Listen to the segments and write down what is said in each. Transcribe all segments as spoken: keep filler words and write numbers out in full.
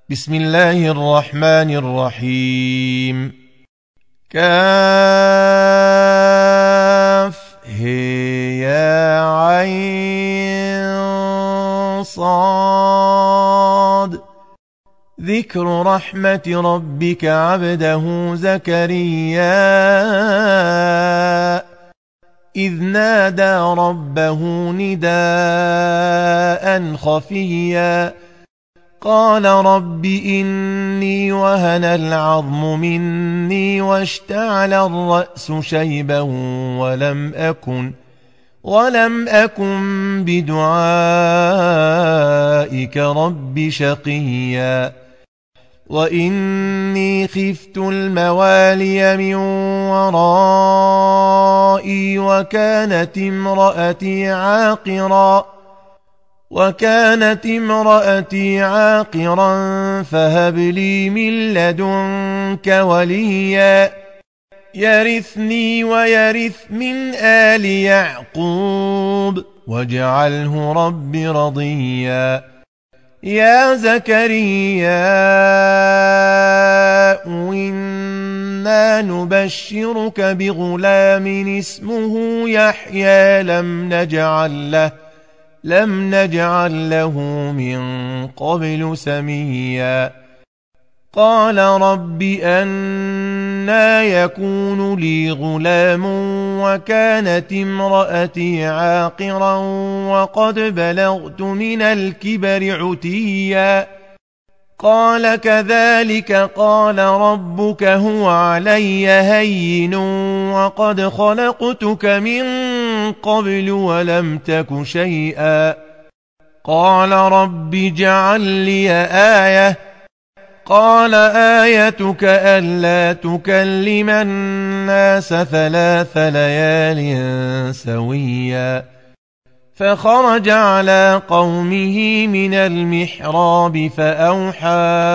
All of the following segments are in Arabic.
بسم الله الرحمن الرحيم. كاف هي يا عين صاد. ذكر رحمة ربك عبده زكريا إذ نادى ربه نداء خفيا قال رب إني وهن العظم مني واشتعل الرأس شيبا ولم أكن ولم أكن بدعائك رب شقيا وإني خفت الموالي من ورائي وكانت امرأتي عاقرا وكانت امرأتي عاقرا فهب لي من لدنك وليا يرثني ويرث من آل يعقوب واجعله رب رضيا. يا زكريا إنا نبشرك بغلام اسمه يحيى لم نجعل له لم نجعل له من قبل سميا. قال رب أنى يكون لي غلام وكانت امرأتي عاقرا وقد بلغت من الكبر عتيا. قال كذلك قال ربك هو علي هين وقد خلقتك من قبل ولم تك شيئا. قال رب اجعل لي آية قال آيتك ألا تكلم الناس ثلاث ليال سويا. فخرج على قومه من المحراب فأوحى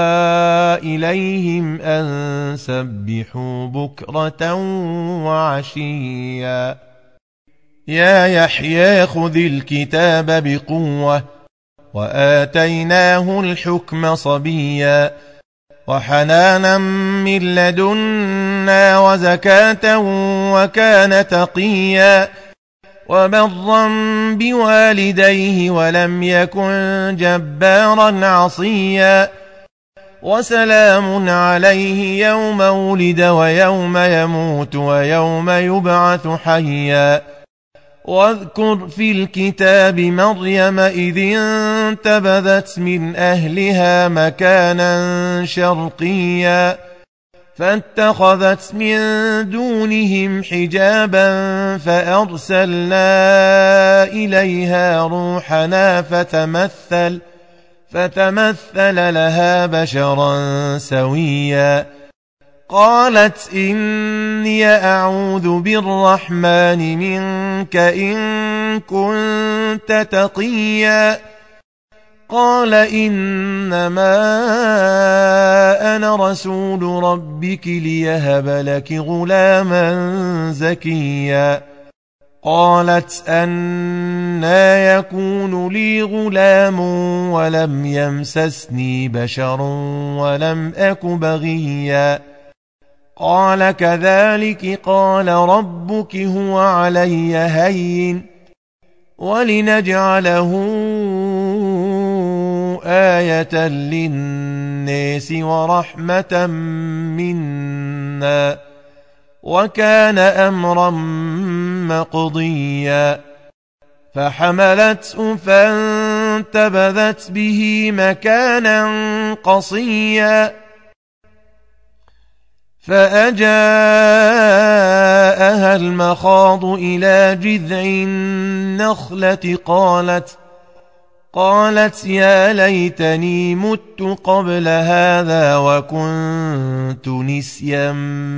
إليهم أن سبحوا بكرة وعشيا. يا يحيى خذ الكتاب بقوة وآتيناه الحكم صبيا وحنانا من لدنا وزكاة وكان تقيا وبرا بوالديه ولم يكن جبارا عصيا. وسلام عليه يوم ولد ويوم يموت ويوم يبعث حيا. واذكر في الكتاب مريم إذ انتبذت من أهلها مكانا شرقيا فاتخذت من دونهم حجابا فأرسلنا إليها روحنا فتمثل فتمثل لها بشرا سويا. قالت إني أعوذ بالرحمن منك إن كنت تقيا. قال إنما أنا رسول ربك ليهب لك غلاما زكيا. قالت أنى يكون لي غلام ولم يمسسني بشر ولم أك بغيا. قال كذلك قال ربك هو علي هين ولنجعله آية للناس ورحمة منا وكان أمرا مقضيا. فحملته فانتبذت به مكانا قصيا فأجاءها المخاض إلى جذع النخلة قالت قالت يا ليتني مت قبل هذا وكنت نسيا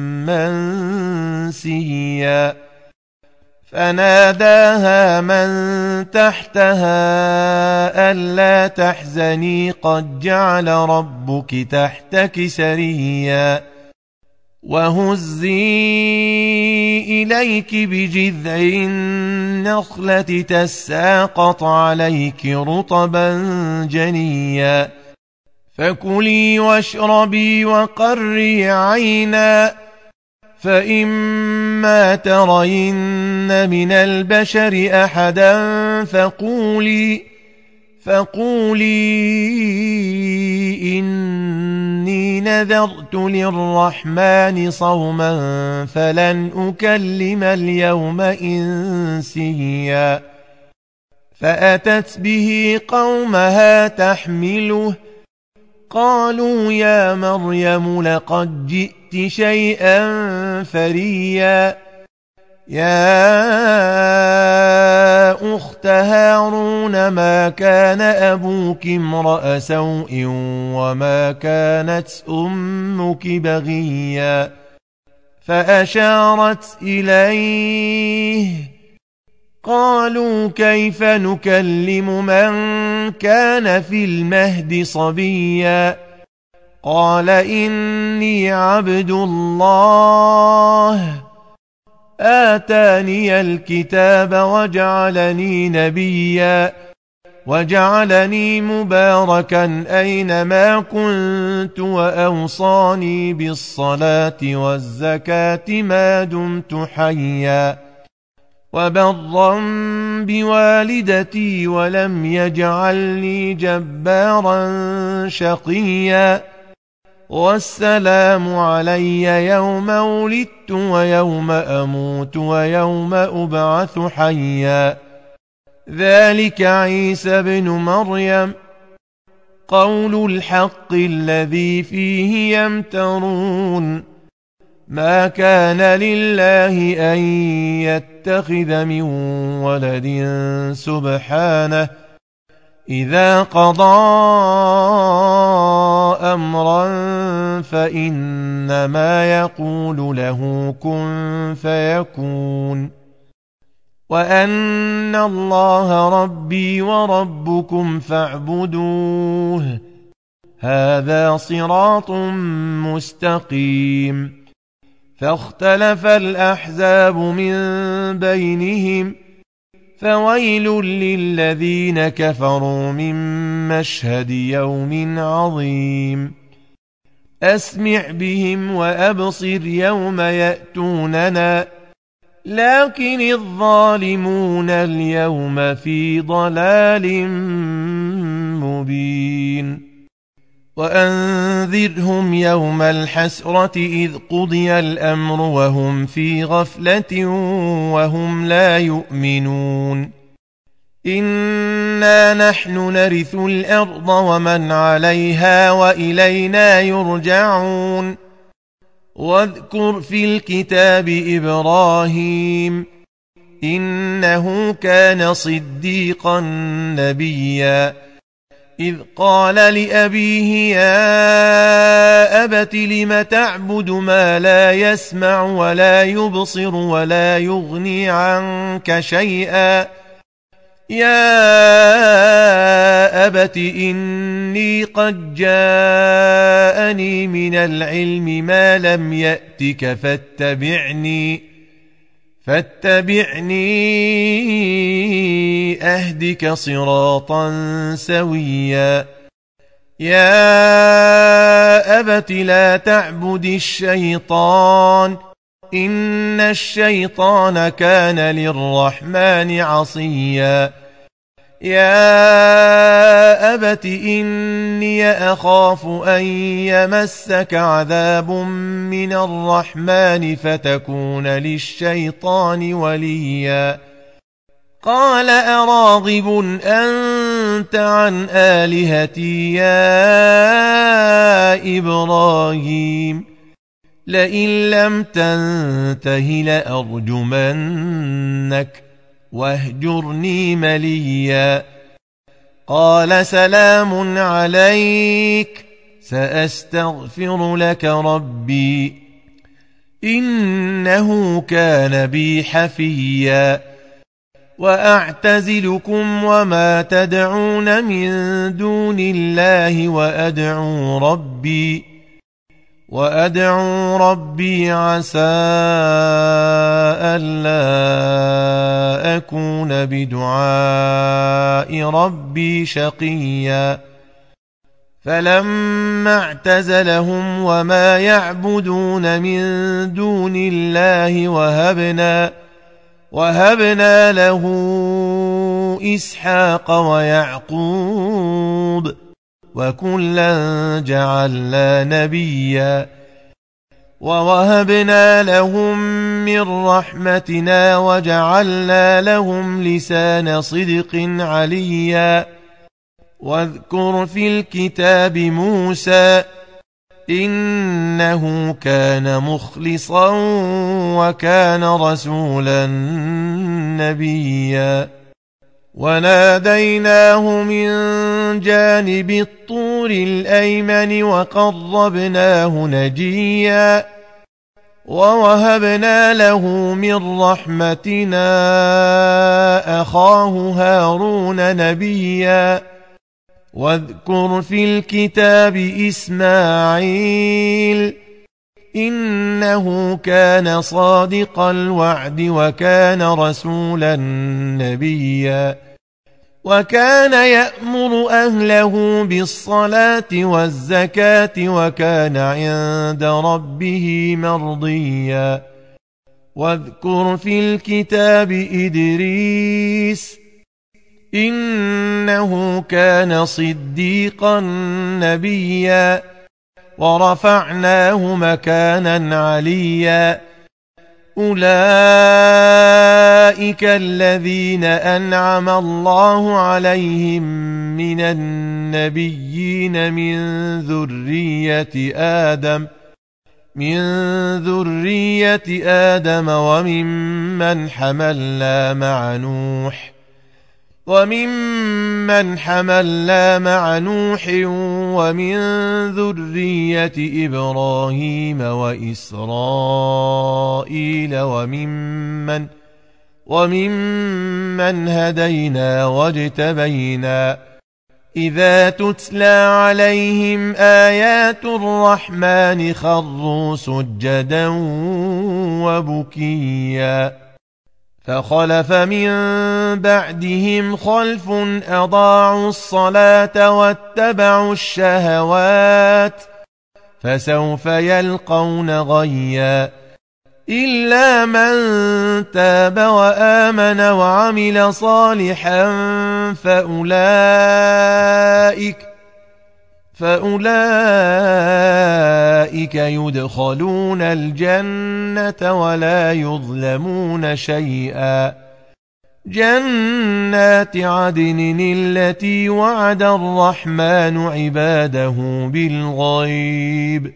منسيا. فناداها من تحتها ألا تحزني قد جعل ربك تحتك سريا. وهزي إليك بجذع النخلة تساقط عليك رطبا جنيا فكلي واشربي وقري عينا فإما ترين من البشر أحدا فقولي فقولي إني نذرت للرحمن صوما فلن أكلم اليوم إنسيا فأتت به قومها تحمله قالوا يا مريم لقد جئت شيئا فريا يا أخت هارون ما كان أبوك امرأ سوء وما كانت أمك بغيا فأشارت إليه قالوا كيف نكلم من كان في المهد صبيا قال إني عبد الله آتاني الكتاب وجعلني نبيا وجعلني مباركا أينما كنت وأوصاني بالصلاة والزكاة ما دمت حيا وبرا بوالدتي ولم يجعلني جبارا شقيا والسلام علي يوم ولدت ويوم أموت ويوم أبعث حيا ذلك عيسى بن مريم قول الحق الذي فيه يمترون ما كان لله أن يتخذ من ولد سبحانه إذا قضى أمرا فإنما يقول له كن فيكون وأن الله ربي وربكم فاعبدوه هذا صراط مستقيم فاختلف الأحزاب من بينهم فويل للذين كفروا من مشهد يوم عظيم أسمع بهم وأبصر يوم يأتوننا لكن الظالمون اليوم في ضلال مبين وأنذرهم يوم الحسرة إذ قضي الأمر وهم في غفلة وهم لا يؤمنون إنا نحن نرث الأرض ومن عليها وإلينا يرجعون واذكر في الكتاب إبراهيم إنه كان صديقا نبيا إذ قال لأبيه يا أبت لم تعبد ما لا يسمع ولا يبصر ولا يغني عنك شيئا يا أبت إني قد جاءني من العلم ما لم يأتك فاتبعني فاتبعني أهدك صراطا سويا يا أبت لا تعبد الشيطان إن الشيطان كان للرحمن عصيا يا أبت إني أخاف أن يمسك عذاب من الرحمن فتكون للشيطان وليا قال أراغب أنت عن آلهتي يا إبراهيم لئن لم تنته لأرجمنك واهجرني مليا قال سلام عليك سأستغفر لك ربي إنه كان بي حفيا وأعتزلكم وما تدعون من دون الله وأدعو ربي وأدعو ربي عسى ألا أكون بدعاء ربي شقيا فلما اعتزلهم وما يعبدون من دون الله وهبنا وهبنا له إسحاق ويعقوب وكلا جعلنا نبيا ووهبنا لهم من رحمتنا وجعلنا لهم لسان صدق عليا واذكر في الكتاب موسى إنه كان مخلصا وكان رسولا نبيا وناديناه من جانب الطور الأيمن وقربناه نجيا ووهبنا له من رحمتنا أخاه هارون نبيا واذكر في الكتاب إسماعيل إنه كان صادق الوعد وكان رسولا نبيا وكان يأمر أهله بالصلاة والزكاة وكان عند ربه مرضيا واذكر في الكتاب إدريس إنه كان صديقا نبيا ورفعناه مكانا عليا أولئك الذين أنعم الله عليهم من النبيين من ذرية آدم من ذرية آدم وممن حملنا مع نوح وممن حملنا مع نوح ومن ذرية إبراهيم وإسرائيل وممن وممن هدينا واجتبينا إذا تتلى عليهم آيات الرحمن خروا سجدا وبكيا فخلف من بعدهم خلف أضاعوا الصلاة واتبعوا الشهوات فسوف يلقون غيا إلا من تاب وآمن وعمل صالحا فأولئك فأولئك يدخلون الجنة ولا يظلمون شيئا جنات عدن التي وعد الرحمن عباده بالغيب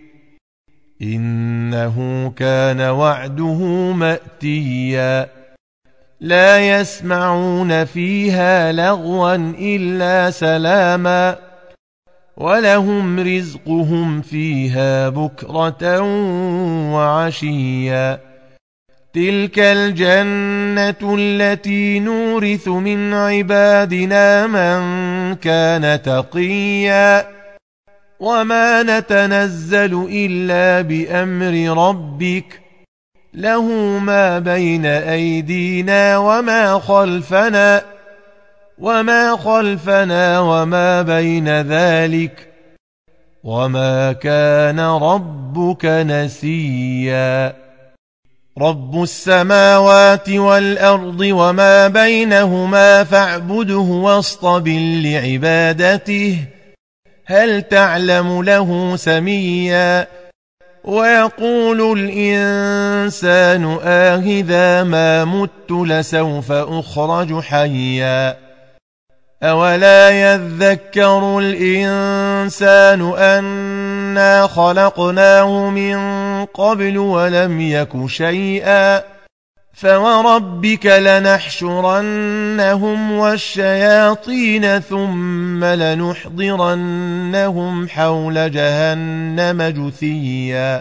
إنه كان وعده مأتيا لا يسمعون فيها لغوا إلا سلاما ولهم رزقهم فيها بكرة وعشيا تلك الجنة التي نورث من عبادنا من كان تقيا وما نتنزل إلا بأمر ربك له ما بين أيدينا وما خلفنا وما خلفنا وما بين ذلك وما كان ربك نسيا رب السماوات والأرض وما بينهما فاعبده واصطبر لعبادته هل تعلم له سميا ويقول الإنسان آهذا ما مت لسوف أخرج حيا أولا يذكر الإنسان أنا خلقناه من قبل ولم يك شيئا فوربك لنحشرنهم والشياطين ثم لنحضرنهم حول جهنم جثيا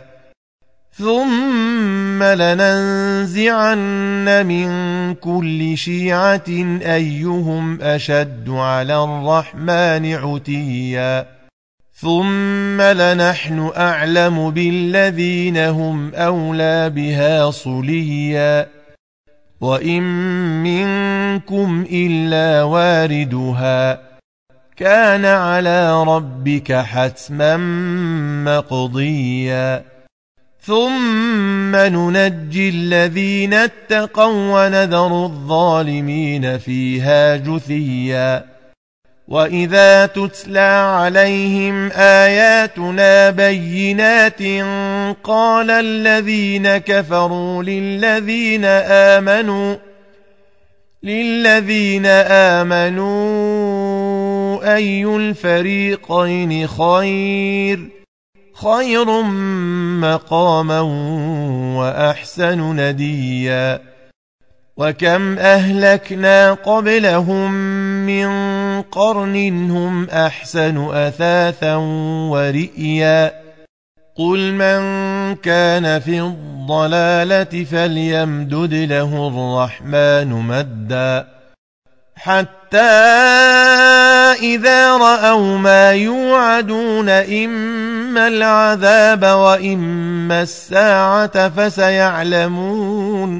ثم لننزعن من كل شيعة أيهم أشد على الرحمن عتيا ثم لنحن أعلم بالذين هم أولى بها صليا وإن منكم إلا واردها كان على ربك حتما مقضيا ثم ننجي الذين اتقوا ونذر الظالمين فيها جثيا وإذا تتلى عليهم آياتنا بينات قال الذين كفروا للذين آمنوا للذين آمنوا أي الفريقين خير خير مقاما وأحسن نديا وكم أهلكنا قبلهم من قرن هم أحسن أثاثا ورئيا قل من كان في الضلالة فليمدد له الرحمن مدا حتى إذا رأوا ما يوعدون إما العذاب وإما الساعة فسيعلمون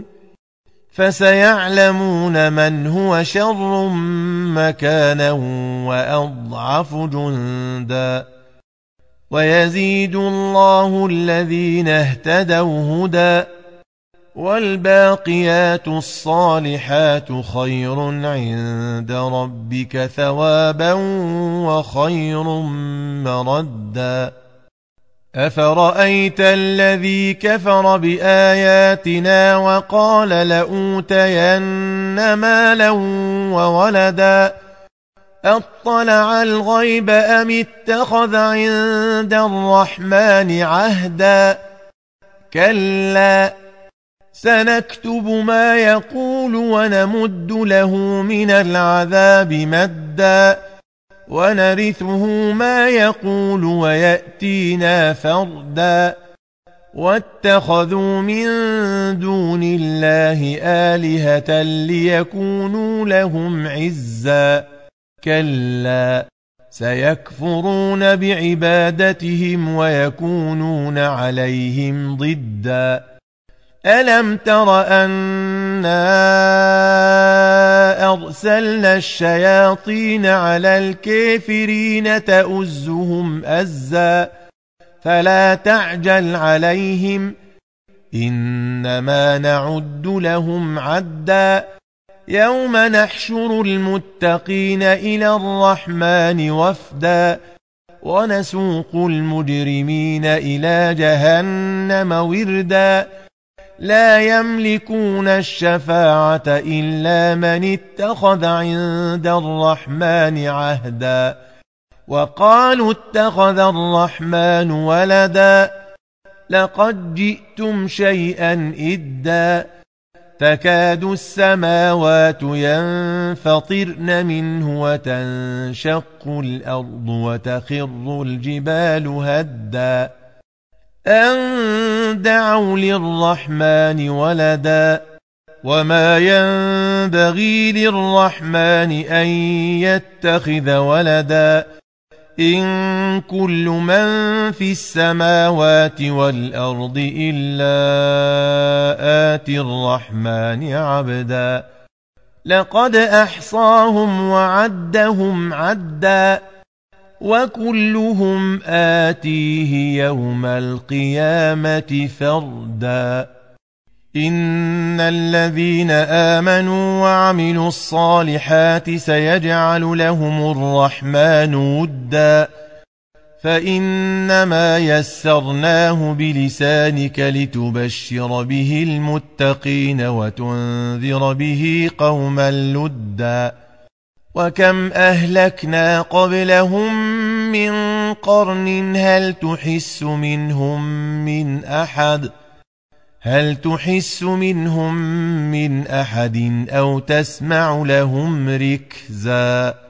فسيعلمون من هو شر مكانا وأضعف جندا ويزيد الله الذين اهتدوا هدى والباقيات الصالحات خير عند ربك ثوابا وخير مردا أفرأيت الذي كفر بآياتنا وقال لأوتين مالا وولدا أطلع الغيب أم اتخذ عند الرحمن عهدا كلا سنكتب ما يقول ونمد له من العذاب مدا ونرثه ما يقول ويأتينا فردا واتخذوا من دون الله آلهة ليكونوا لهم عزا كلا سيكفرون بعبادتهم ويكونون عليهم ضدا ألم تر أنا أرسلنا الشياطين على الكافرين تؤزهم أزا فلا تعجل عليهم إنما نعد لهم عدا يوم نحشر المتقين إلى الرحمن وفدا ونسوق المجرمين إلى جهنم وردا لا يملكون الشفاعة إلا من اتخذ عند الرحمن عهدا وقالوا اتخذ الرحمن ولدا لقد جئتم شيئا إدا تكاد السماوات ينفطرن منه وتنشق الأرض وتخر الجبال هدا أن دعوا للرحمن ولدا وما ينبغي للرحمن أن يتخذ ولدا إن كل من في السماوات والأرض إلا آتي الرحمن عبدا لقد أحصاهم وعدهم عدا وكلهم آتيه يوم القيامة فردا إن الذين آمنوا وعملوا الصالحات سيجعل لهم الرحمن ودا فإنما يسرناه بلسانك لتبشر به المتقين وتنذر به قوما لدا وكم أهلكنا قبلهم من قرن هل تحس منهم من أحد هل تحس منهم من أحد أو تسمع لهم ركزا